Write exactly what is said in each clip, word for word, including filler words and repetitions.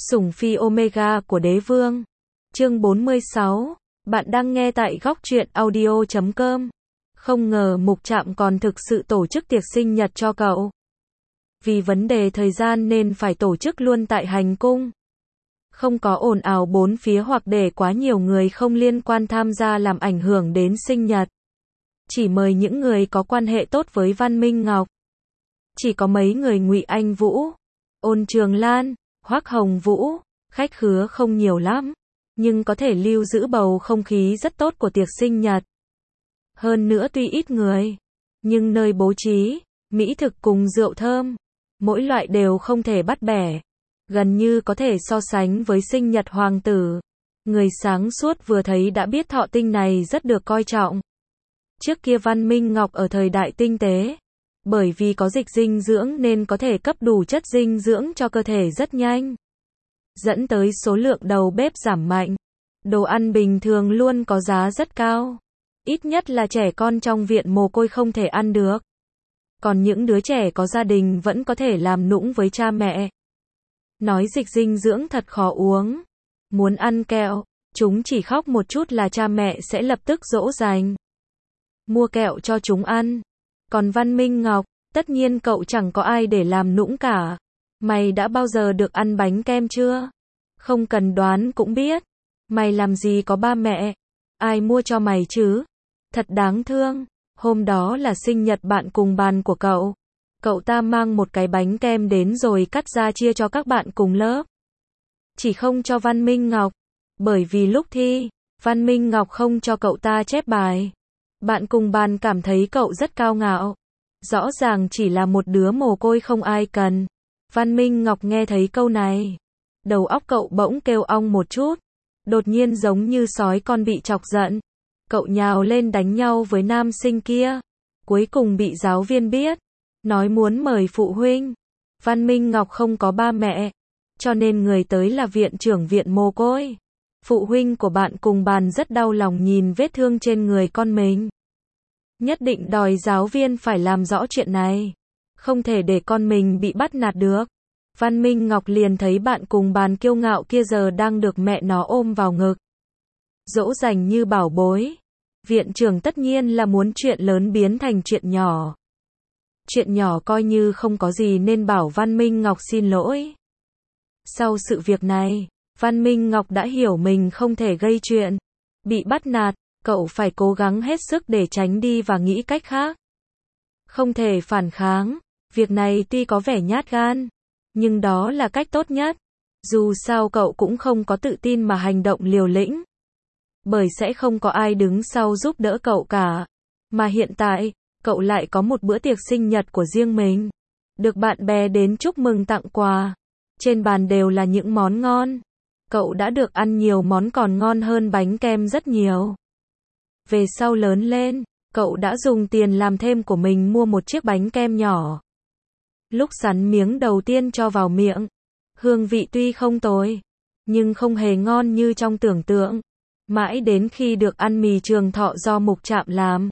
Sủng phi Omega của đế vương. Chương bốn mươi sáu. Bạn đang nghe tại góc truyện audio chấm com. Không ngờ Mục Trạm còn thực sự tổ chức tiệc sinh nhật cho cậu. Vì vấn đề thời gian nên phải tổ chức luôn tại hành cung. Không có ồn ào bốn phía hoặc để quá nhiều người không liên quan tham gia làm ảnh hưởng đến sinh nhật. Chỉ mời những người có quan hệ tốt với Văn Minh Ngọc. Chỉ có mấy người Ngụy Anh Vũ, Ôn Trường Lan, Hoắc Hồng Vũ, khách khứa không nhiều lắm, nhưng có thể lưu giữ bầu không khí rất tốt của tiệc sinh nhật. Hơn nữa tuy ít người, nhưng nơi bố trí, mỹ thực cùng rượu thơm, mỗi loại đều không thể bắt bẻ, gần như có thể so sánh với sinh nhật hoàng tử. Người sáng suốt vừa thấy đã biết thọ tinh này rất được coi trọng. Trước kia Văn Minh Ngọc ở thời đại tinh tế, bởi vì có dịch dinh dưỡng nên có thể cấp đủ chất dinh dưỡng cho cơ thể rất nhanh, dẫn tới số lượng đầu bếp giảm mạnh. Đồ ăn bình thường luôn có giá rất cao, ít nhất là trẻ con trong viện mồ côi không thể ăn được. Còn những đứa trẻ có gia đình vẫn có thể làm nũng với cha mẹ. Nói dịch dinh dưỡng thật khó uống. Muốn ăn kẹo, chúng chỉ khóc một chút là cha mẹ sẽ lập tức dỗ dành, mua kẹo cho chúng ăn. Còn Văn Minh Ngọc, tất nhiên cậu chẳng có ai để làm nũng cả. Mày đã bao giờ được ăn bánh kem chưa? Không cần đoán cũng biết. Mày làm gì có ba mẹ? Ai mua cho mày chứ? Thật đáng thương. Hôm đó là sinh nhật bạn cùng bàn của cậu. Cậu ta mang một cái bánh kem đến rồi cắt ra chia cho các bạn cùng lớp. Chỉ không cho Văn Minh Ngọc. Bởi vì lúc thi, Văn Minh Ngọc không cho cậu ta chép bài. Bạn cùng bàn cảm thấy cậu rất cao ngạo. Rõ ràng chỉ là một đứa mồ côi không ai cần. Văn Minh Ngọc nghe thấy câu này, đầu óc cậu bỗng kêu ong một chút. Đột nhiên giống như sói con bị chọc giận. Cậu nhào lên đánh nhau với nam sinh kia. Cuối cùng bị giáo viên biết, nói muốn mời phụ huynh. Văn Minh Ngọc không có ba mẹ, cho nên người tới là viện trưởng viện mồ côi. Phụ huynh của bạn cùng bàn rất đau lòng nhìn vết thương trên người con mình. Nhất định đòi giáo viên phải làm rõ chuyện này. Không thể để con mình bị bắt nạt được. Văn Minh Ngọc liền thấy bạn cùng bàn kiêu ngạo kia giờ đang được mẹ nó ôm vào ngực, dỗ dành như bảo bối. Viện trưởng tất nhiên là muốn chuyện lớn biến thành chuyện nhỏ. Chuyện nhỏ coi như không có gì nên bảo Văn Minh Ngọc xin lỗi. Sau sự việc này, Văn Minh Ngọc đã hiểu mình không thể gây chuyện. Bị bắt nạt, cậu phải cố gắng hết sức để tránh đi và nghĩ cách khác. Không thể phản kháng. Việc này tuy có vẻ nhát gan, nhưng đó là cách tốt nhất. Dù sao cậu cũng không có tự tin mà hành động liều lĩnh, bởi sẽ không có ai đứng sau giúp đỡ cậu cả. Mà hiện tại, cậu lại có một bữa tiệc sinh nhật của riêng mình. Được bạn bè đến chúc mừng tặng quà. Trên bàn đều là những món ngon. Cậu đã được ăn nhiều món còn ngon hơn bánh kem rất nhiều. Về sau lớn lên, cậu đã dùng tiền làm thêm của mình mua một chiếc bánh kem nhỏ. Lúc sắn miếng đầu tiên cho vào miệng, hương vị tuy không tồi, nhưng không hề ngon như trong tưởng tượng. Mãi đến khi được ăn mì Trường Thọ do Mục Trạm làm,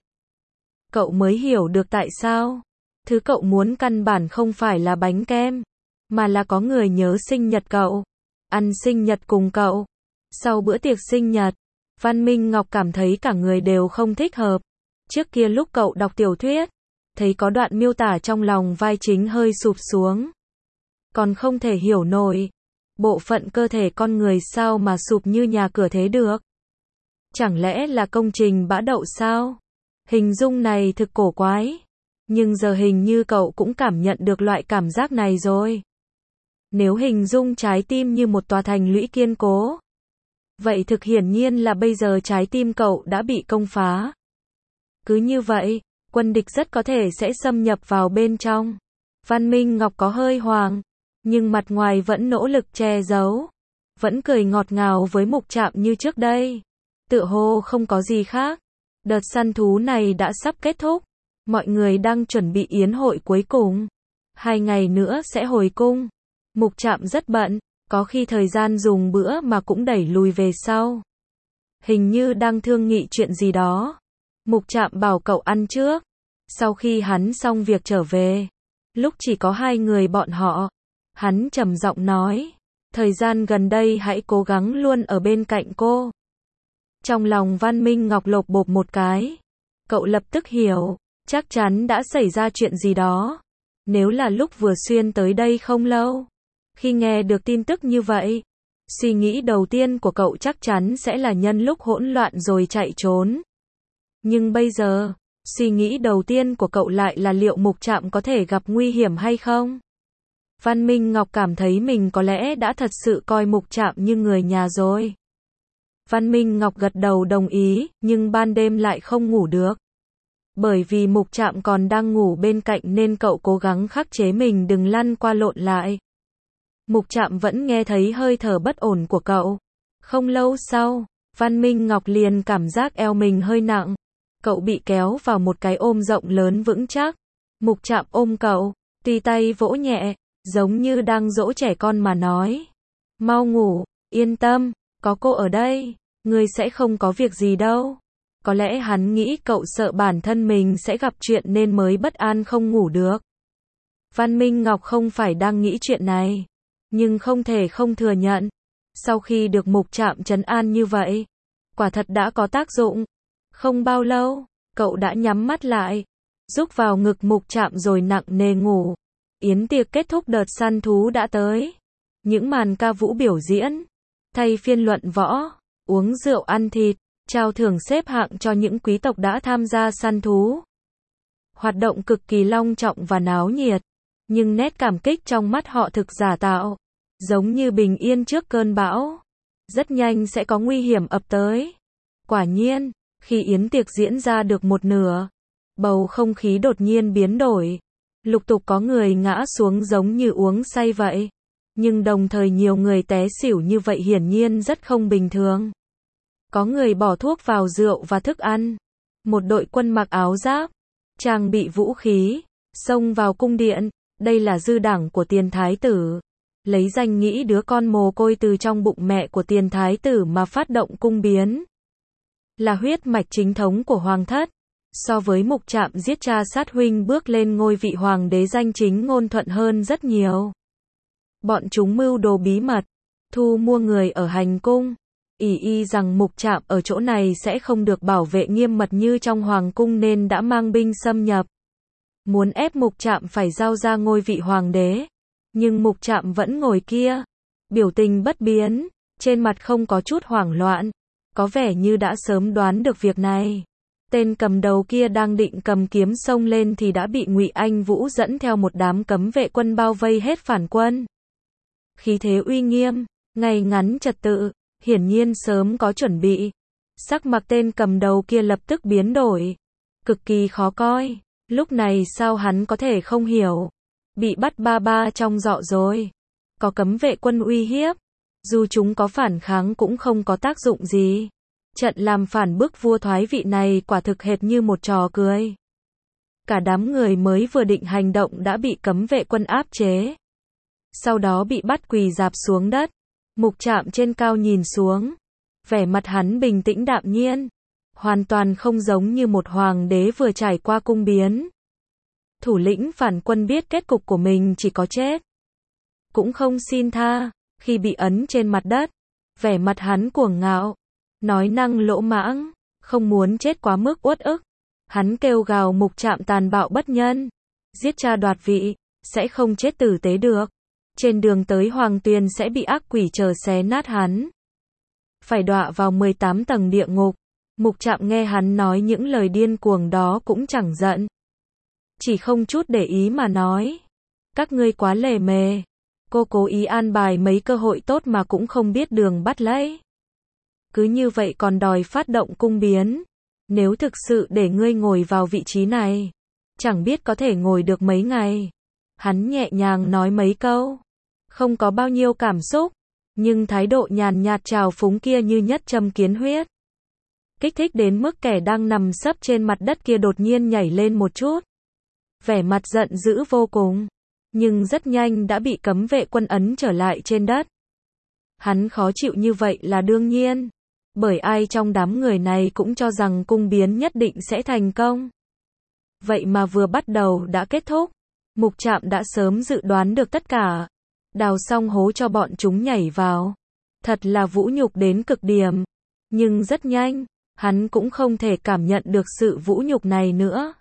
cậu mới hiểu được tại sao. Thứ cậu muốn căn bản không phải là bánh kem, mà là có người nhớ sinh nhật cậu, ăn sinh nhật cùng cậu. Sau bữa tiệc sinh nhật, Văn Minh Ngọc cảm thấy cả người đều không thích hợp. Trước kia lúc cậu đọc tiểu thuyết, thấy có đoạn miêu tả trong lòng vai chính hơi sụp xuống. Còn không thể hiểu nổi, bộ phận cơ thể con người sao mà sụp như nhà cửa thế được. Chẳng lẽ là công trình bã đậu sao? Hình dung này thực cổ quái. Nhưng giờ hình như cậu cũng cảm nhận được loại cảm giác này rồi. Nếu hình dung trái tim như một tòa thành lũy kiên cố, vậy thực hiển nhiên là bây giờ trái tim cậu đã bị công phá. Cứ như vậy, quân địch rất có thể sẽ xâm nhập vào bên trong. Văn Minh Ngọc có hơi hoang, nhưng mặt ngoài vẫn nỗ lực che giấu. Vẫn cười ngọt ngào với Mục Trạm như trước đây. Tựa hồ không có gì khác. Đợt săn thú này đã sắp kết thúc. Mọi người đang chuẩn bị yến hội cuối cùng. Hai ngày nữa sẽ hồi cung. Mục Trạm rất bận, có khi thời gian dùng bữa mà cũng đẩy lùi về sau. Hình như đang thương nghị chuyện gì đó. Mục Trạm bảo cậu ăn trước. Sau khi hắn xong việc trở về, lúc chỉ có hai người bọn họ, hắn trầm giọng nói, Thời gian gần đây hãy cố gắng luôn ở bên cạnh cô. Trong lòng Văn Minh Ngọc lộp bộp một cái. Cậu lập tức hiểu, chắc chắn đã xảy ra chuyện gì đó. Nếu là lúc vừa xuyên tới đây không lâu, khi nghe được tin tức như vậy, suy nghĩ đầu tiên của cậu chắc chắn sẽ là nhân lúc hỗn loạn rồi chạy trốn. Nhưng bây giờ, suy nghĩ đầu tiên của cậu lại là liệu Mục Trạm có thể gặp nguy hiểm hay không? Văn Minh Ngọc cảm thấy mình có lẽ đã thật sự coi Mục Trạm như người nhà rồi. Văn Minh Ngọc gật đầu đồng ý, nhưng ban đêm lại không ngủ được. Bởi vì Mục Trạm còn đang ngủ bên cạnh nên cậu cố gắng khắc chế mình đừng lăn qua lộn lại. Mục Trạm vẫn nghe thấy hơi thở bất ổn của cậu. Không lâu sau, Văn Minh Ngọc liền cảm giác eo mình hơi nặng. Cậu bị kéo vào một cái ôm rộng lớn vững chắc. Mục Trạm ôm cậu, tùy tay vỗ nhẹ, giống như đang dỗ trẻ con mà nói. Mau ngủ, yên tâm, có cô ở đây, ngươi sẽ không có việc gì đâu. Có lẽ hắn nghĩ cậu sợ bản thân mình sẽ gặp chuyện nên mới bất an không ngủ được. Văn Minh Ngọc không phải đang nghĩ chuyện này, nhưng không thể không thừa nhận. Sau khi được Mục Trạm trấn an như vậy, quả thật đã có tác dụng. Không bao lâu, cậu đã nhắm mắt lại, rúc vào ngực Mục Trạm rồi nặng nề ngủ. Yến tiệc kết thúc đợt săn thú đã tới. Những màn ca vũ biểu diễn, thay phiên luận võ, uống rượu ăn thịt, trao thưởng xếp hạng cho những quý tộc đã tham gia săn thú. Hoạt động cực kỳ long trọng và náo nhiệt, nhưng nét cảm kích trong mắt họ thực giả tạo, giống như bình yên trước cơn bão. Rất nhanh sẽ có nguy hiểm ập tới. Quả nhiên, khi yến tiệc diễn ra được một nửa, bầu không khí đột nhiên biến đổi. Lục tục có người ngã xuống giống như uống say vậy. Nhưng đồng thời nhiều người té xỉu như vậy hiển nhiên rất không bình thường. Có người bỏ thuốc vào rượu và thức ăn. Một đội quân mặc áo giáp, trang bị vũ khí, xông vào cung điện. Đây là dư đảng của tiền thái tử. Lấy danh nghĩa đứa con mồ côi từ trong bụng mẹ của tiền thái tử mà phát động cung biến. Là huyết mạch chính thống của hoàng thất. So với Mục Trạm giết cha sát huynh bước lên ngôi vị hoàng đế danh chính ngôn thuận hơn rất nhiều. Bọn chúng mưu đồ bí mật, thu mua người ở hành cung, ỷ y rằng Mục Trạm ở chỗ này sẽ không được bảo vệ nghiêm mật như trong hoàng cung nên đã mang binh xâm nhập. Muốn ép Mục Trạm phải giao ra ngôi vị hoàng đế. Nhưng Mục Trạm vẫn ngồi kia, biểu tình bất biến, trên mặt không có chút hoảng loạn, có vẻ như đã sớm đoán được việc này. Tên cầm đầu kia đang định cầm kiếm xông lên thì đã bị Ngụy Anh Vũ dẫn theo một đám cấm vệ quân bao vây hết phản quân. Khí thế uy nghiêm, ngay ngắn trật tự, hiển nhiên sớm có chuẩn bị. Sắc mặt tên cầm đầu kia lập tức biến đổi, cực kỳ khó coi. Lúc này sao hắn có thể không hiểu? Bị bắt ba ba trong dọ rồi. Có cấm vệ quân uy hiếp, dù chúng có phản kháng cũng không có tác dụng gì. Trận làm phản bức vua thoái vị này quả thực hệt như một trò cười. Cả đám người mới vừa định hành động đã bị cấm vệ quân áp chế. Sau đó bị bắt quỳ rạp xuống đất. Mục Trạm trên cao nhìn xuống. Vẻ mặt hắn bình tĩnh đạm nhiên. Hoàn toàn không giống như một hoàng đế vừa trải qua cung biến. Thủ lĩnh phản quân biết kết cục của mình chỉ có chết. Cũng không xin tha. Khi bị ấn trên mặt đất, vẻ mặt hắn cuồng ngạo. Nói năng lỗ mãng, không muốn chết quá mức uất ức. Hắn kêu gào Mục Trạm tàn bạo bất nhân. Giết cha đoạt vị, sẽ không chết tử tế được. Trên đường tới Hoàng Tuyền sẽ bị ác quỷ chờ xé nát hắn. Phải đọa vào mười tám tầng địa ngục. Mục Trạm nghe hắn nói những lời điên cuồng đó cũng chẳng giận. Chỉ không chút để ý mà nói. Các ngươi quá lề mề. Cô cố ý an bài mấy cơ hội tốt mà cũng không biết đường bắt lấy. Cứ như vậy còn đòi phát động cung biến. Nếu thực sự để ngươi ngồi vào vị trí này, chẳng biết có thể ngồi được mấy ngày. Hắn nhẹ nhàng nói mấy câu, không có bao nhiêu cảm xúc, nhưng thái độ nhàn nhạt trào phúng kia như nhất châm kiến huyết. Kích thích đến mức kẻ đang nằm sấp trên mặt đất kia đột nhiên nhảy lên một chút. Vẻ mặt giận dữ vô cùng, nhưng rất nhanh đã bị cấm vệ quân ấn trở lại trên đất. Hắn khó chịu như vậy là đương nhiên. Bởi ai trong đám người này cũng cho rằng cung biến nhất định sẽ thành công. Vậy mà vừa bắt đầu đã kết thúc. Mục Trạm đã sớm dự đoán được tất cả. đào xong hố cho bọn chúng nhảy vào. Thật là vũ nhục đến cực điểm. Nhưng rất nhanh, hắn cũng không thể cảm nhận được sự vũ nhục này nữa.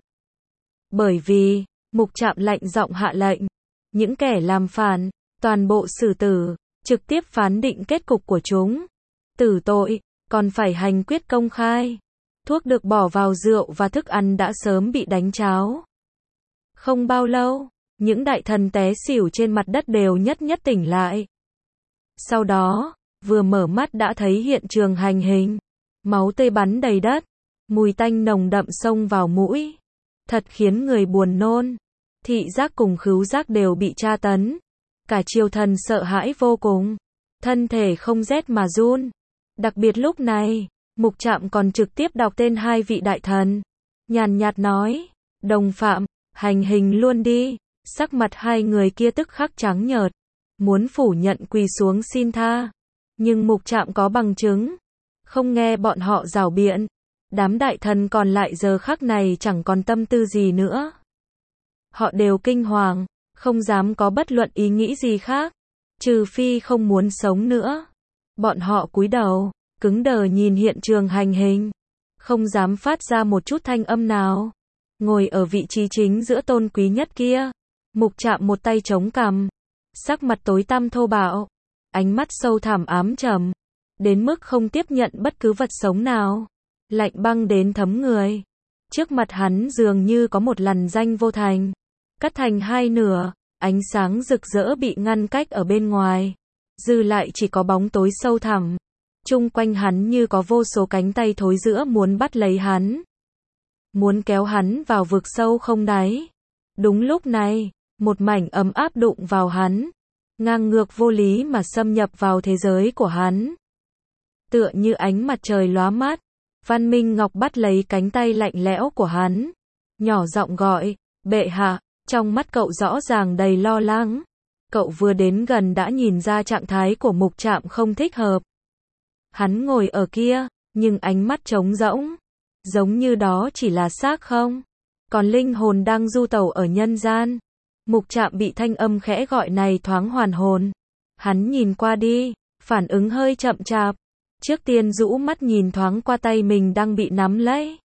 Bởi vì, Mục Trạm lạnh giọng hạ lệnh, những kẻ làm phản, toàn bộ xử tử, trực tiếp phán định kết cục của chúng. Tử tội, còn phải hành quyết công khai. Thuốc được bỏ vào rượu và thức ăn đã sớm bị đánh cháo. Không bao lâu, những đại thần té xỉu trên mặt đất đều nhất nhất tỉnh lại. Sau đó, vừa mở mắt đã thấy hiện trường hành hình. Máu tươi bắn đầy đất, mùi tanh nồng đậm xông vào mũi. Thật khiến người buồn nôn. Thị giác cùng khứu giác đều bị tra tấn. Cả triều thần sợ hãi vô cùng. Thân thể không rét mà run. Đặc biệt lúc này, Mục Trạm còn trực tiếp đọc tên hai vị đại thần. Nhàn nhạt nói, đồng phạm, hành hình luôn đi. Sắc mặt hai người kia tức khắc trắng nhợt. Muốn phủ nhận quỳ xuống xin tha. Nhưng Mục Trạm có bằng chứng. Không nghe bọn họ rảo biện. Đám đại thần còn lại giờ khắc này chẳng còn tâm tư gì nữa. Họ đều kinh hoàng, không dám có bất luận ý nghĩ gì khác. Trừ phi không muốn sống nữa. Bọn họ cúi đầu, cứng đờ nhìn hiện trường hành hình. Không dám phát ra một chút thanh âm nào. Ngồi ở vị trí chính giữa tôn quý nhất kia. Mục Trạm một tay chống cằm. Sắc mặt tối tăm thô bạo. Ánh mắt sâu thẳm ám trầm. Đến mức không tiếp nhận bất cứ vật sống nào. Lạnh băng đến thấm người. Trước mặt hắn dường như có một lằn ranh vô thành. Cắt thành hai nửa, ánh sáng rực rỡ bị ngăn cách ở bên ngoài. Dư lại chỉ có bóng tối sâu thẳm. Chung quanh hắn như có vô số cánh tay thối rữa muốn bắt lấy hắn. Muốn kéo hắn vào vực sâu không đáy. Đúng lúc này, một mảnh ấm áp đụng vào hắn. Ngang ngược vô lý mà xâm nhập vào thế giới của hắn. Tựa như ánh mặt trời lóa mắt. Văn Minh Ngọc bắt lấy cánh tay lạnh lẽo của hắn. Nhỏ giọng gọi, bệ hạ, trong mắt cậu rõ ràng đầy lo lắng. Cậu vừa đến gần đã nhìn ra trạng thái của Mục Trạm không thích hợp. Hắn ngồi ở kia, nhưng ánh mắt trống rỗng. Giống như đó chỉ là xác không. Còn linh hồn đang du tẩu ở nhân gian. Mục Trạm bị thanh âm khẽ gọi này thoáng hoàn hồn. Hắn nhìn qua đi, phản ứng hơi chậm chạp. Trước tiên rũ mắt nhìn thoáng qua tay mình đang bị nắm lấy.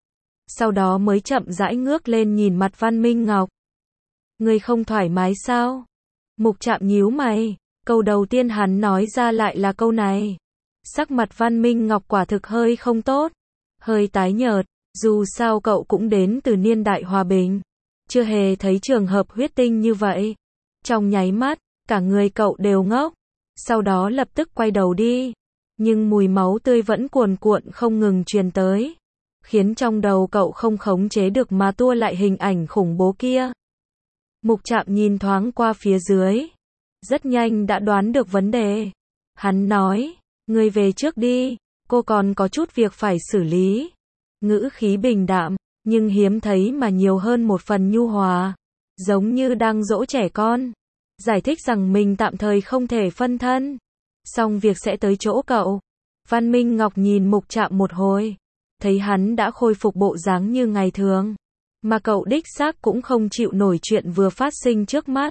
Sau đó mới chậm rãi ngước lên nhìn mặt Văn Minh Ngọc. Người không thoải mái sao? Mục Trạm nhíu mày. Câu đầu tiên hắn nói ra lại là câu này. Sắc mặt Văn Minh Ngọc quả thực hơi không tốt. Hơi tái nhợt. Dù sao cậu cũng đến từ niên đại hòa bình. Chưa hề thấy trường hợp huyết tinh như vậy. Trong nháy mắt, cả người cậu đều ngốc. Sau đó lập tức quay đầu đi. Nhưng mùi máu tươi vẫn cuồn cuộn không ngừng truyền tới. Khiến trong đầu cậu không khống chế được mà tua lại hình ảnh khủng bố kia. Mục Trạm nhìn thoáng qua phía dưới. Rất nhanh đã đoán được vấn đề. Hắn nói, ngươi về trước đi, cô còn có chút việc phải xử lý. Ngữ khí bình đạm, nhưng hiếm thấy mà nhiều hơn một phần nhu hòa. Giống như đang dỗ trẻ con. Giải thích rằng mình tạm thời không thể phân thân. Xong việc sẽ tới chỗ cậu. Văn Minh Ngọc nhìn Mục Trạm một hồi. Thấy hắn đã khôi phục bộ dáng như ngày thường. Mà cậu đích xác cũng không chịu nổi chuyện vừa phát sinh trước mắt.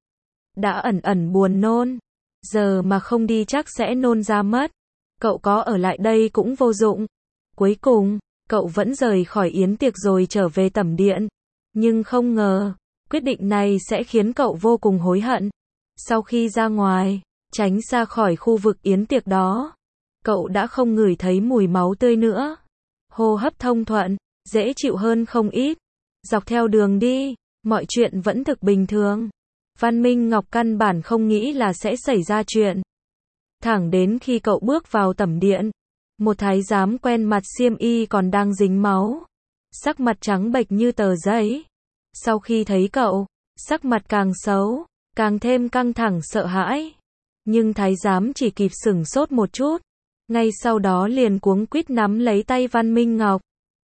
Đã ẩn ẩn buồn nôn. Giờ mà không đi chắc sẽ nôn ra mất. Cậu có ở lại đây cũng vô dụng. Cuối cùng, cậu vẫn rời khỏi yến tiệc rồi trở về tẩm điện. Nhưng không ngờ, quyết định này sẽ khiến cậu vô cùng hối hận. Sau khi ra ngoài, tránh xa khỏi khu vực yến tiệc đó, cậu đã không ngửi thấy mùi máu tươi nữa. Hô hấp thông thuận, dễ chịu hơn không ít. Dọc theo đường đi, mọi chuyện vẫn thực bình thường. Văn Minh Ngọc căn bản không nghĩ là sẽ xảy ra chuyện. Thẳng đến khi cậu bước vào tẩm điện, một thái giám quen mặt xiêm y còn đang dính máu. Sắc mặt trắng bệch như tờ giấy. Sau khi thấy cậu, sắc mặt càng xấu, càng thêm căng thẳng sợ hãi. Nhưng thái giám chỉ kịp sửng sốt một chút. Ngay sau đó liền cuống quýt nắm lấy tay Văn Minh Ngọc.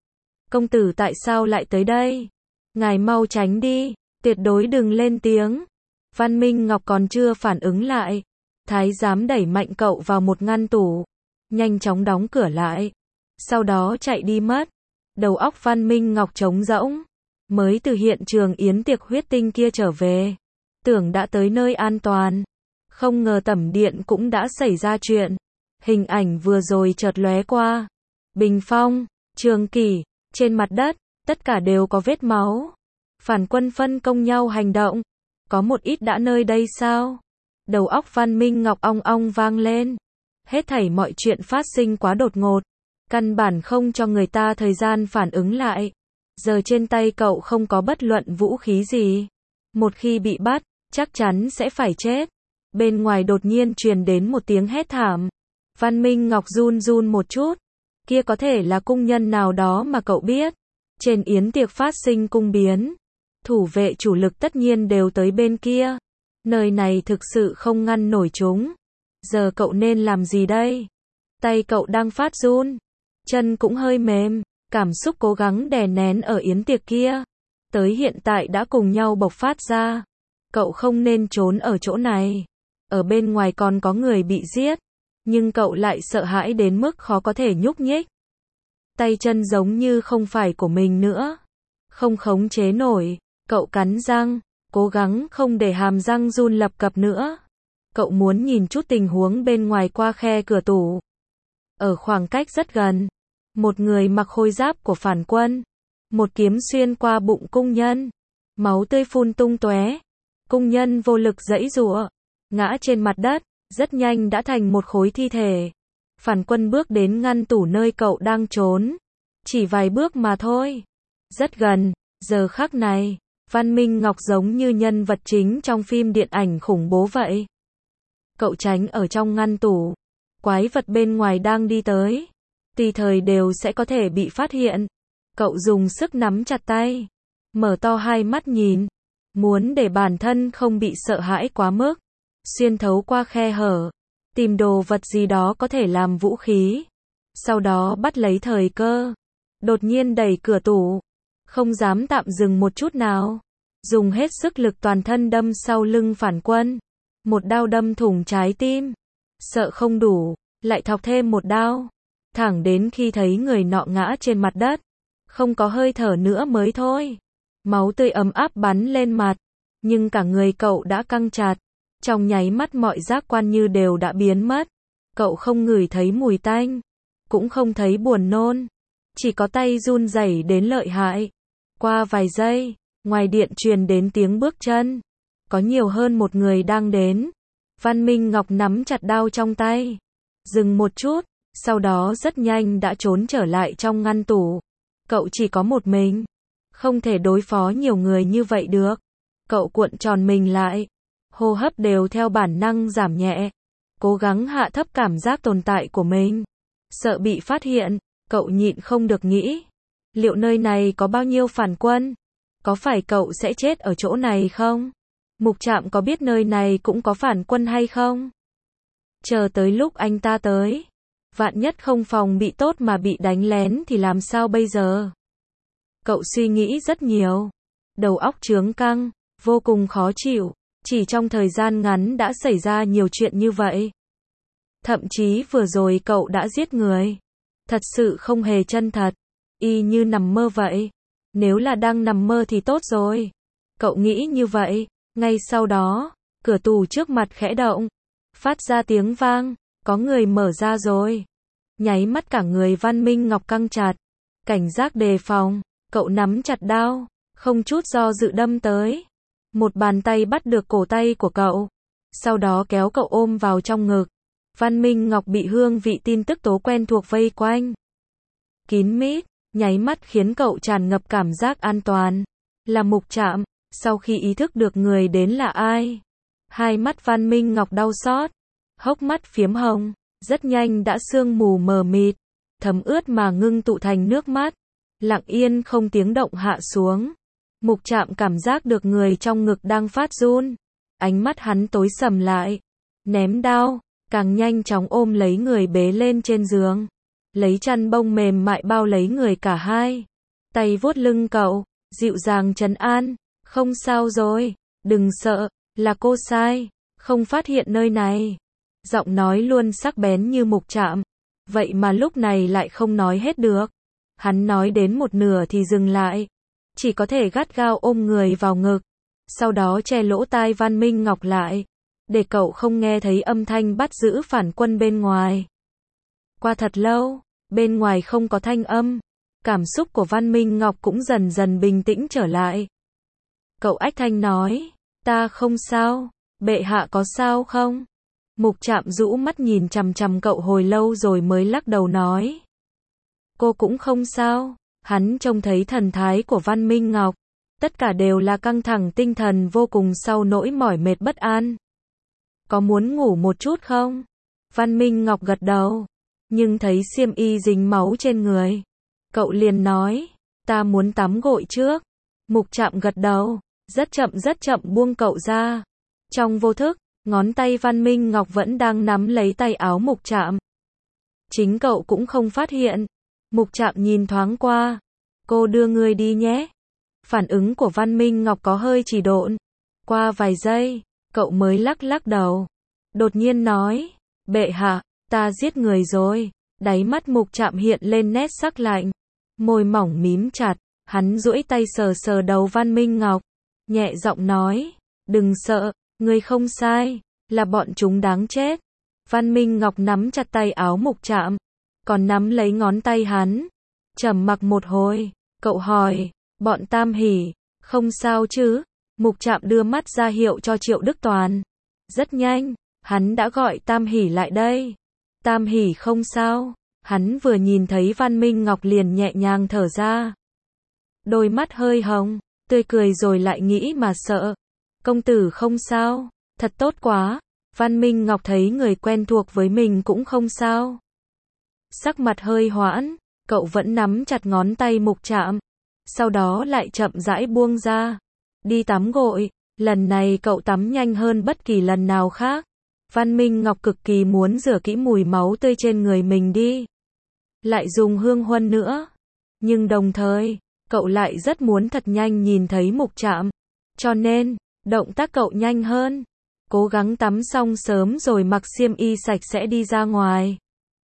Công tử tại sao lại tới đây? Ngài mau tránh đi, tuyệt đối đừng lên tiếng. Văn Minh Ngọc còn chưa phản ứng lại. Thái giám đẩy mạnh cậu vào một ngăn tủ. Nhanh chóng đóng cửa lại. Sau đó chạy đi mất. Đầu óc Văn Minh Ngọc trống rỗng. Mới từ hiện trường yến tiệc huyết tinh kia trở về. Tưởng đã tới nơi an toàn. Không ngờ tầm điện cũng đã xảy ra chuyện. Hình ảnh vừa rồi chợt lóe qua. Bình phong, Trường Kỷ, trên mặt đất, tất cả đều có vết máu. Phản quân phân công nhau hành động. Có một ít đã nơi đây sao? Đầu óc Văn Minh Ngọc ong ong vang lên. Hết thảy mọi chuyện phát sinh quá đột ngột. Căn bản không cho người ta thời gian phản ứng lại. Giờ trên tay cậu không có bất luận vũ khí gì. Một khi bị bắt, chắc chắn sẽ phải chết. Bên ngoài đột nhiên truyền đến một tiếng hét thảm. Văn Minh Ngọc run run một chút. Kia có thể là cung nhân nào đó mà cậu biết. Trên yến tiệc phát sinh cung biến. Thủ vệ chủ lực tất nhiên đều tới bên kia. Nơi này thực sự không ngăn nổi chúng. Giờ cậu nên làm gì đây? Tay cậu đang phát run. Chân cũng hơi mềm. Cảm xúc cố gắng đè nén ở yến tiệc kia. Tới hiện tại đã cùng nhau bộc phát ra. Cậu không nên trốn ở chỗ này. Ở bên ngoài còn có người bị giết. Nhưng cậu lại sợ hãi đến mức khó có thể nhúc nhích. Tay chân giống như không phải của mình nữa. Không khống chế nổi. Cậu cắn răng. Cố gắng không để hàm răng run lập cập nữa. Cậu muốn nhìn chút tình huống bên ngoài qua khe cửa tủ. Ở khoảng cách rất gần. Một người mặc khôi giáp của phản quân. Một kiếm xuyên qua bụng cung nhân. Máu tươi phun tung tóe. Cung nhân vô lực giãy giụa. Ngã trên mặt đất. Rất nhanh đã thành một khối thi thể. Phản quân bước đến ngăn tủ nơi cậu đang trốn. Chỉ vài bước mà thôi. Rất gần. Giờ khắc này. Văn Minh Ngọc giống như nhân vật chính trong phim điện ảnh khủng bố vậy. Cậu tránh ở trong ngăn tủ. Quái vật bên ngoài đang đi tới. Tùy thời đều sẽ có thể bị phát hiện. Cậu dùng sức nắm chặt tay. Mở to hai mắt nhìn. Muốn để bản thân không bị sợ hãi quá mức. Xuyên thấu qua khe hở. Tìm đồ vật gì đó có thể làm vũ khí. Sau đó bắt lấy thời cơ. Đột nhiên đẩy cửa tủ. Không dám tạm dừng một chút nào. Dùng hết sức lực toàn thân đâm sau lưng phản quân. Một đao đâm thủng trái tim. Sợ không đủ. Lại thọc thêm một đao. Thẳng đến khi thấy người nọ ngã trên mặt đất. Không có hơi thở nữa mới thôi. Máu tươi ấm áp bắn lên mặt. Nhưng cả người cậu đã căng chặt. Trong nháy mắt mọi giác quan như đều đã biến mất. Cậu không ngửi thấy mùi tanh. Cũng không thấy buồn nôn. Chỉ có tay run rẩy đến lợi hại. Qua vài giây, ngoài điện truyền đến tiếng bước chân. Có nhiều hơn một người đang đến. Văn Minh Ngọc nắm chặt đao trong tay. Dừng một chút. Sau đó rất nhanh đã trốn trở lại trong ngăn tủ. Cậu chỉ có một mình. Không thể đối phó nhiều người như vậy được. Cậu cuộn tròn mình lại. Hô hấp đều theo bản năng giảm nhẹ. Cố gắng hạ thấp cảm giác tồn tại của mình. Sợ bị phát hiện, cậu nhịn không được nghĩ. Liệu nơi này có bao nhiêu phản quân? Có phải cậu sẽ chết ở chỗ này không? Mục Trạm có biết nơi này cũng có phản quân hay không? Chờ tới lúc anh ta tới. Vạn nhất không phòng bị tốt mà bị đánh lén thì làm sao bây giờ? Cậu suy nghĩ rất nhiều. Đầu óc chướng căng, vô cùng khó chịu. Chỉ trong thời gian ngắn đã xảy ra nhiều chuyện như vậy. Thậm chí vừa rồi cậu đã giết người. Thật sự không hề chân thật. Y như nằm mơ vậy. Nếu là đang nằm mơ thì tốt rồi. Cậu nghĩ như vậy. Ngay sau đó, cửa tủ trước mặt khẽ động. Phát ra tiếng vang. Có người mở ra rồi. Nháy mắt cả người Văn Minh Ngọc căng chặt. Cảnh giác đề phòng. Cậu nắm chặt đao. Không chút do dự đâm tới. Một bàn tay bắt được cổ tay của cậu. Sau đó kéo cậu ôm vào trong ngực. Văn Minh Ngọc bị hương vị tin tức tố quen thuộc vây quanh. Kín mít, nháy mắt khiến cậu tràn ngập cảm giác an toàn. Là Mục Trạm. Sau khi ý thức được người đến là ai. Hai mắt Văn Minh Ngọc đau xót. Hốc mắt phiếm hồng. Rất nhanh đã sương mù mờ mịt. Thấm ướt mà ngưng tụ thành nước mắt. Lặng yên không tiếng động hạ xuống. Mục Trạm cảm giác được người trong ngực đang phát run. Ánh mắt hắn tối sầm lại. Ném đao. Càng nhanh chóng ôm lấy người bế lên trên giường. Lấy chăn bông mềm mại bao lấy người cả hai. Tay vuốt lưng cậu. Dịu dàng trấn an. Không sao rồi. Đừng sợ. Là cô sai. Không phát hiện nơi này. Giọng nói luôn sắc bén như Mục Trạm. Vậy mà lúc này lại không nói hết được. Hắn nói đến một nửa thì dừng lại. Chỉ có thể gắt gao ôm người vào ngực. Sau đó che lỗ tai Văn Minh Ngọc lại. để cậu không nghe thấy âm thanh bắt giữ phản quân bên ngoài. Qua thật lâu, bên ngoài không có thanh âm, cảm xúc của Văn Minh Ngọc cũng dần dần bình tĩnh trở lại. Cậu ách thanh nói, ta không sao, bệ hạ có sao không? Mục Trạm rũ mắt nhìn chằm chằm cậu hồi lâu rồi mới lắc đầu nói. Cô cũng không sao, hắn trông thấy thần thái của Văn Minh Ngọc. Tất cả đều là căng thẳng tinh thần vô cùng sau nỗi mỏi mệt bất an. Có muốn ngủ một chút không? Văn Minh Ngọc gật đầu, nhưng thấy xiêm y dính máu trên người. Cậu liền nói, ta muốn tắm gội trước. Mục Trạm gật đầu, rất chậm rất chậm buông cậu ra. Trong vô thức, ngón tay Văn Minh Ngọc vẫn đang nắm lấy tay áo Mục Trạm. Chính cậu cũng không phát hiện. Mục Trạm nhìn thoáng qua. Cô đưa người đi nhé. Phản ứng của Văn Minh Ngọc có hơi trì độn. Qua vài giây, cậu mới lắc lắc đầu. Đột nhiên nói, bệ hạ, ta giết người rồi. Đáy mắt Mục Trạm hiện lên nét sắc lạnh. Môi mỏng mím chặt, hắn duỗi tay sờ sờ đầu Văn Minh Ngọc. Nhẹ giọng nói, đừng sợ, ngươi không sai, là bọn chúng đáng chết. Văn Minh Ngọc nắm chặt tay áo Mục Trạm, còn nắm lấy ngón tay hắn. Trầm mặc một hồi, cậu hỏi, bọn Tam Hỷ, không sao chứ? Mục Trạm đưa mắt ra hiệu cho Triệu Đức Toàn. Rất nhanh, hắn đã gọi Tam Hỷ lại đây. Tam Hỷ không sao, hắn vừa nhìn thấy Văn Minh Ngọc liền nhẹ nhàng thở ra. Đôi mắt hơi hồng, tươi cười rồi lại nghĩ mà sợ. Công tử không sao, thật tốt quá. Văn Minh Ngọc thấy người quen thuộc với mình cũng không sao. Sắc mặt hơi hoãn, cậu vẫn nắm chặt ngón tay Mục Trạm. Sau đó lại chậm rãi buông ra. Đi tắm gội, lần này cậu tắm nhanh hơn bất kỳ lần nào khác. Văn Minh Ngọc cực kỳ muốn rửa kỹ mùi máu tươi trên người mình đi. Lại dùng hương huân nữa. Nhưng đồng thời, cậu lại rất muốn thật nhanh nhìn thấy Mục Trạm. Cho nên, động tác cậu nhanh hơn. Cố gắng tắm xong sớm rồi mặc xiêm y sạch sẽ đi ra ngoài.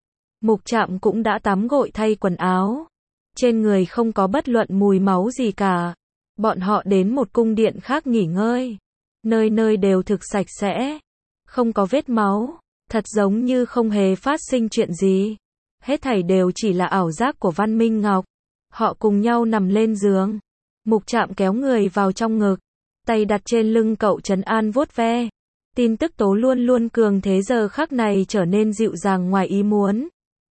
Mục Trạm cũng đã tắm gội thay quần áo. Trên người không có bất luận mùi máu gì cả. Bọn họ đến một cung điện khác nghỉ ngơi. Nơi nơi đều thực sạch sẽ. Không có vết máu. Thật giống như không hề phát sinh chuyện gì. Hết thảy đều chỉ là ảo giác của Văn Minh Ngọc. Họ cùng nhau nằm lên giường. Mục Trạm kéo người vào trong ngực. Tay đặt trên lưng cậu trấn an vuốt ve. Tin tức tố luôn luôn cường thế giờ khắc này trở nên dịu dàng ngoài ý muốn.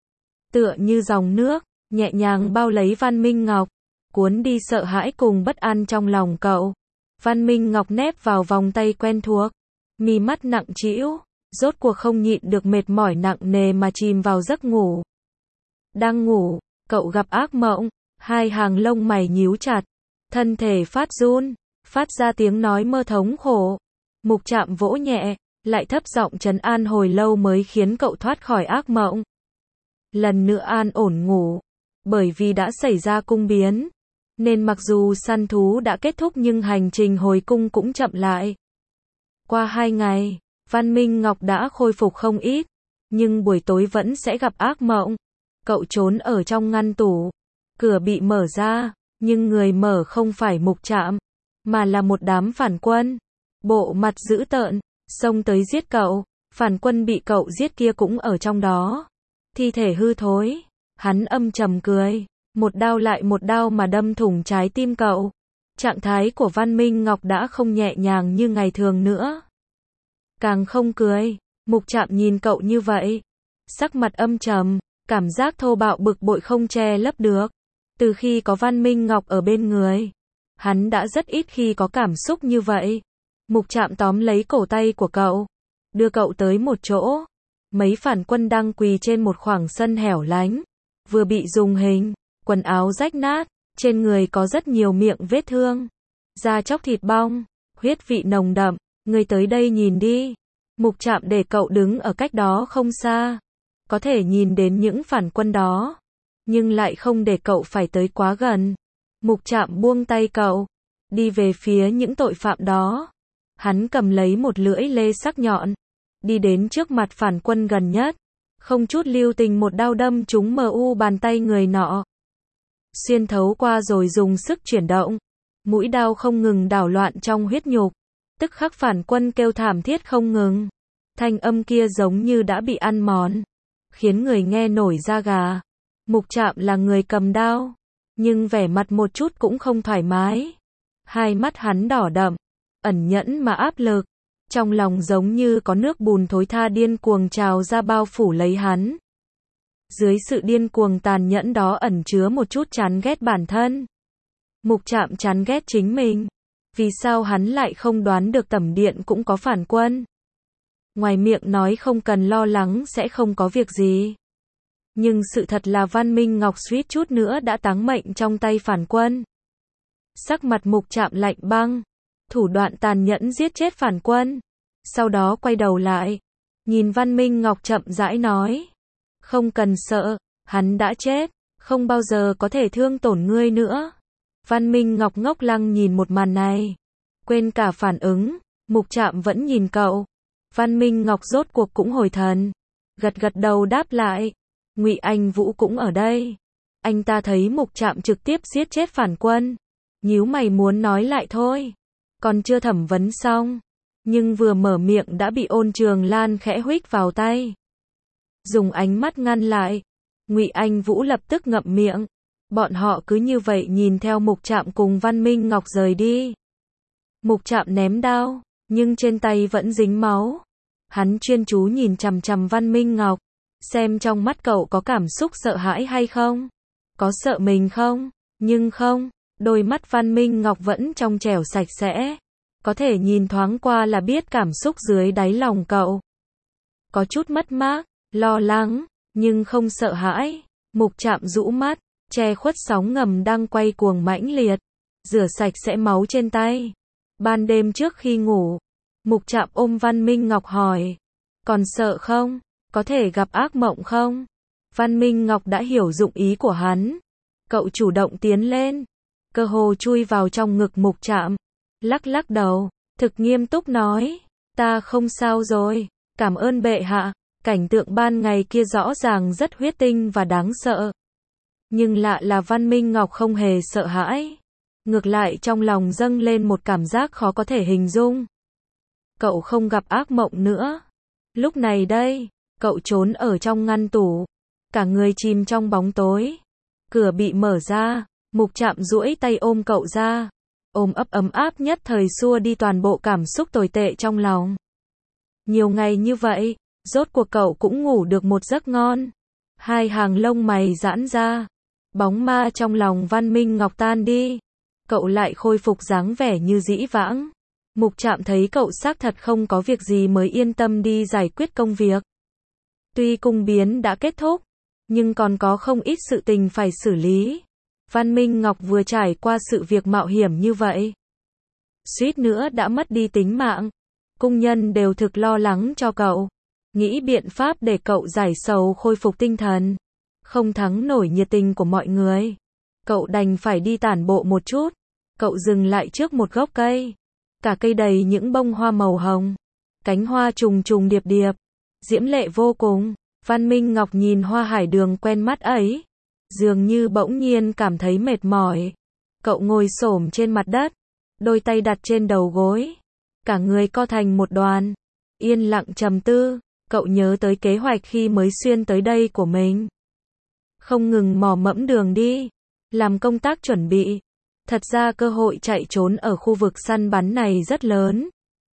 Tựa như dòng nước, nhẹ nhàng bao lấy Văn Minh Ngọc, cuốn đi sợ hãi cùng bất an trong lòng cậu. Văn Minh Ngọc nép vào vòng tay quen thuộc, mi mắt nặng trĩu, rốt cuộc không nhịn được mệt mỏi nặng nề mà chìm vào giấc ngủ. Đang ngủ, cậu gặp ác mộng, hai hàng lông mày nhíu chặt, thân thể phát run, phát ra tiếng nói mơ thống khổ. Mục Trạm vỗ nhẹ, lại thấp giọng trấn an hồi lâu mới khiến cậu thoát khỏi ác mộng. Lần nữa an ổn ngủ, bởi vì đã xảy ra cung biến, nên mặc dù săn thú đã kết thúc nhưng hành trình hồi cung cũng chậm lại. Qua hai ngày, Văn Minh Ngọc đã khôi phục không ít, nhưng buổi tối vẫn sẽ gặp ác mộng. Cậu trốn ở trong ngăn tủ, cửa bị mở ra, nhưng người mở không phải Mục Trạm, mà là một đám phản quân. Bộ mặt dữ tợn, xông tới giết cậu, phản quân bị cậu giết kia cũng ở trong đó. Thi thể hư thối, hắn âm trầm cười, một đao lại một đao mà đâm thủng trái tim cậu. Trạng thái của Văn Minh Ngọc đã không nhẹ nhàng như ngày thường nữa. Càng không cười, Mục Trạm nhìn cậu như vậy. Sắc mặt âm trầm, cảm giác thô bạo bực bội không che lấp được. Từ khi có Văn Minh Ngọc ở bên người, hắn đã rất ít khi có cảm xúc như vậy. Mục Trạm tóm lấy cổ tay của cậu, đưa cậu tới một chỗ. Mấy phản quân đang quỳ trên một khoảng sân hẻo lánh, vừa bị dùng hình, quần áo rách nát, trên người có rất nhiều miệng vết thương, da chóc thịt bong, huyết vị nồng đậm. Ngươi tới đây nhìn đi. Mục Trạm để cậu đứng ở cách đó không xa, có thể nhìn đến những phản quân đó, nhưng lại không để cậu phải tới quá gần. Mục Trạm buông tay cậu, đi về phía những tội phạm đó. Hắn cầm lấy một lưỡi lê sắc nhọn, đi đến trước mặt phản quân gần nhất, không chút lưu tình một đao đâm trúng mờ u bàn tay người nọ. Xuyên thấu qua rồi dùng sức chuyển động, mũi đao không ngừng đảo loạn trong huyết nhục, Tức khắc phản quân kêu thảm thiết không ngừng. Thanh âm kia giống như đã bị ăn mòn, khiến người nghe nổi da gà. Mục Trạm là người cầm đao, nhưng vẻ mặt một chút cũng không thoải mái. Hai mắt hắn đỏ đậm, ẩn nhẫn mà áp lực. Trong lòng giống như có nước bùn thối tha điên cuồng trào ra bao phủ lấy hắn. Dưới sự điên cuồng tàn nhẫn đó ẩn chứa một chút chán ghét bản thân. Mục Trạm chán ghét chính mình. Vì sao hắn lại không đoán được Tẩm Điện cũng có phản quân? Ngoài miệng nói không cần lo lắng sẽ không có việc gì. Nhưng sự thật là Văn Minh Ngọc suýt chút nữa đã táng mệnh trong tay phản quân. Sắc mặt Mục Trạm lạnh băng, thủ đoạn tàn nhẫn giết chết phản quân. Sau đó quay đầu lại, nhìn Văn Minh Ngọc chậm rãi nói. Không cần sợ, hắn đã chết, không bao giờ có thể thương tổn ngươi nữa. Văn Minh Ngọc ngốc lăng nhìn một màn này, quên cả phản ứng. Mục Trạm vẫn nhìn cậu. Văn Minh Ngọc rốt cuộc cũng hồi thần, gật gật đầu đáp lại. Ngụy Anh Vũ cũng ở đây. Anh ta thấy Mục Trạm trực tiếp giết chết phản quân, nhíu mày muốn nói lại thôi, còn chưa thẩm vấn xong, nhưng vừa mở miệng đã bị Ôn Trường Lan khẽ huých vào tay, dùng ánh mắt ngăn lại. Ngụy Anh Vũ lập tức ngậm miệng. Bọn họ cứ như vậy nhìn theo Mục Trạm cùng Văn Minh Ngọc rời đi. Mục Trạm ném đao, nhưng trên tay vẫn dính máu. Hắn chuyên chú nhìn chằm chằm Văn Minh Ngọc, xem trong mắt cậu có cảm xúc sợ hãi hay không, có sợ mình không. Nhưng không, đôi mắt Văn Minh Ngọc vẫn trong trẻo sạch sẽ, có thể nhìn thoáng qua là biết cảm xúc dưới đáy lòng cậu. Có chút mất mát, lo lắng, nhưng không sợ hãi. Mục Trạm rũ mắt, che khuất sóng ngầm đang quay cuồng mãnh liệt, rửa sạch sẽ máu trên tay. Ban đêm trước khi ngủ, Mục Trạm ôm Văn Minh Ngọc hỏi, còn sợ không? Có thể gặp ác mộng không? Văn Minh Ngọc đã hiểu dụng ý của hắn. Cậu chủ động tiến lên, cơ hồ chui vào trong ngực Mục Trạm, lắc lắc đầu, thực nghiêm túc nói, ta không sao rồi, cảm ơn bệ hạ. Cảnh tượng ban ngày kia rõ ràng rất huyết tinh và đáng sợ. Nhưng lạ là Văn Minh Ngọc không hề sợ hãi. Ngược lại trong lòng dâng lên một cảm giác khó có thể hình dung. Cậu không gặp ác mộng nữa. Lúc này đây, cậu trốn ở trong ngăn tủ, cả người chìm trong bóng tối. Cửa bị mở ra, Mục Trạm duỗi tay ôm cậu ra. Ôm ấp ấm áp nhất thời xua đi toàn bộ cảm xúc tồi tệ trong lòng. Nhiều ngày như vậy, rốt cuộc cậu cũng ngủ được một giấc ngon. Hai hàng lông mày giãn ra, bóng ma trong lòng Văn Minh Ngọc tan đi. Cậu lại khôi phục dáng vẻ như dĩ vãng. Mục Trạm thấy cậu xác thật không có việc gì mới yên tâm đi giải quyết công việc. Tuy cung biến đã kết thúc, nhưng còn có không ít sự tình phải xử lý. Văn Minh Ngọc vừa trải qua sự việc mạo hiểm như vậy, suýt nữa đã mất đi tính mạng. Cung nhân đều thực lo lắng cho cậu, nghĩ biện pháp để cậu giải sầu khôi phục tinh thần. Không thắng nổi nhiệt tình của mọi người, cậu đành phải đi tản bộ một chút. Cậu dừng lại trước một gốc cây, cả cây đầy những bông hoa màu hồng, cánh hoa trùng trùng điệp điệp, diễm lệ vô cùng. Văn Minh Ngọc nhìn hoa hải đường quen mắt ấy, dường như bỗng nhiên cảm thấy mệt mỏi. Cậu ngồi xổm trên mặt đất, đôi tay đặt trên đầu gối, cả người co thành một đoàn, yên lặng trầm tư. Cậu nhớ tới kế hoạch khi mới xuyên tới đây của mình, không ngừng mò mẫm đường đi, làm công tác chuẩn bị. Thật ra cơ hội chạy trốn ở khu vực săn bắn này rất lớn.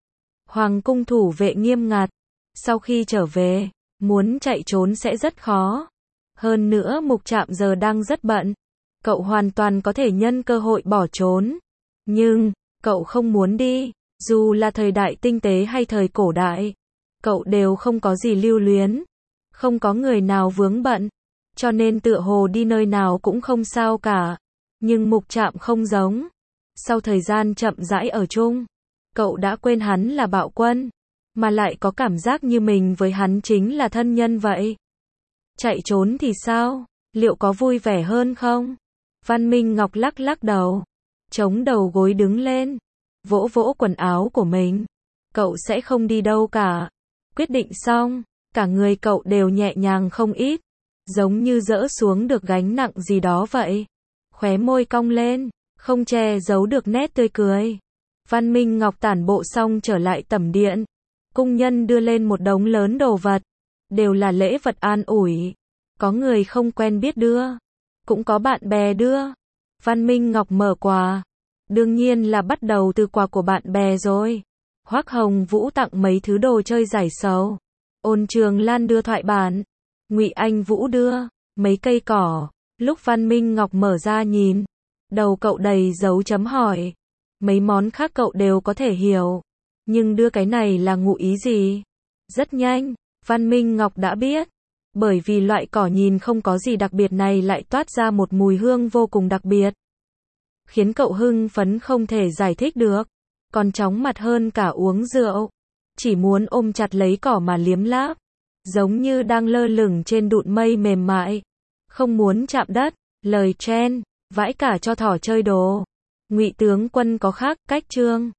Hoàng cung thủ vệ nghiêm ngặt, sau khi trở về, muốn chạy trốn sẽ rất khó. Hơn nữa Mục Trạm giờ đang rất bận, cậu hoàn toàn có thể nhân cơ hội bỏ trốn. Nhưng, cậu không muốn đi, dù là thời đại tinh tế hay thời cổ đại, cậu đều không có gì lưu luyến, không có người nào vướng bận, cho nên tựa hồ đi nơi nào cũng không sao cả. Nhưng Mục Trạm không giống. Sau thời gian chậm rãi ở chung, cậu đã quên hắn là bạo quân, mà lại có cảm giác như mình với hắn chính là thân nhân vậy. Chạy trốn thì sao? Liệu có vui vẻ hơn không? Văn Minh Ngọc lắc lắc đầu, chống đầu gối đứng lên, vỗ vỗ quần áo của mình. Cậu sẽ không đi đâu cả. Quyết định xong, cả người cậu đều nhẹ nhàng không ít, giống như dỡ xuống được gánh nặng gì đó vậy. Khóe môi cong lên, không che giấu được nét tươi cười. Văn Minh Ngọc tản bộ xong trở lại tẩm điện. Cung nhân đưa lên một đống lớn đồ vật. Đều là lễ vật an ủi. Có người không quen biết đưa. Cũng có bạn bè đưa. Văn Minh Ngọc mở quà. Đương nhiên là bắt đầu từ quà của bạn bè rồi. Hoắc Hồng Vũ tặng mấy thứ đồ chơi giải sầu. Ôn Trường Lan đưa thoại bản. Ngụy Anh Vũ đưa mấy cây cỏ. Lúc Văn Minh Ngọc mở ra nhìn, đầu cậu đầy dấu chấm hỏi. Mấy món khác cậu đều có thể hiểu, nhưng đưa cái này là ngụ ý gì? Rất nhanh, Văn Minh Ngọc đã biết. Bởi vì loại cỏ nhìn không có gì đặc biệt này lại toát ra một mùi hương vô cùng đặc biệt. Khiến cậu hưng phấn không thể giải thích được. Còn chóng mặt hơn cả uống rượu. Chỉ muốn ôm chặt lấy cỏ mà liếm láp. Giống như đang lơ lửng trên đụn mây mềm mại. Không muốn chạm đất. Lời chen, vãi cả cho thỏ chơi đồ. Ngụy tướng quân có khác cách trương.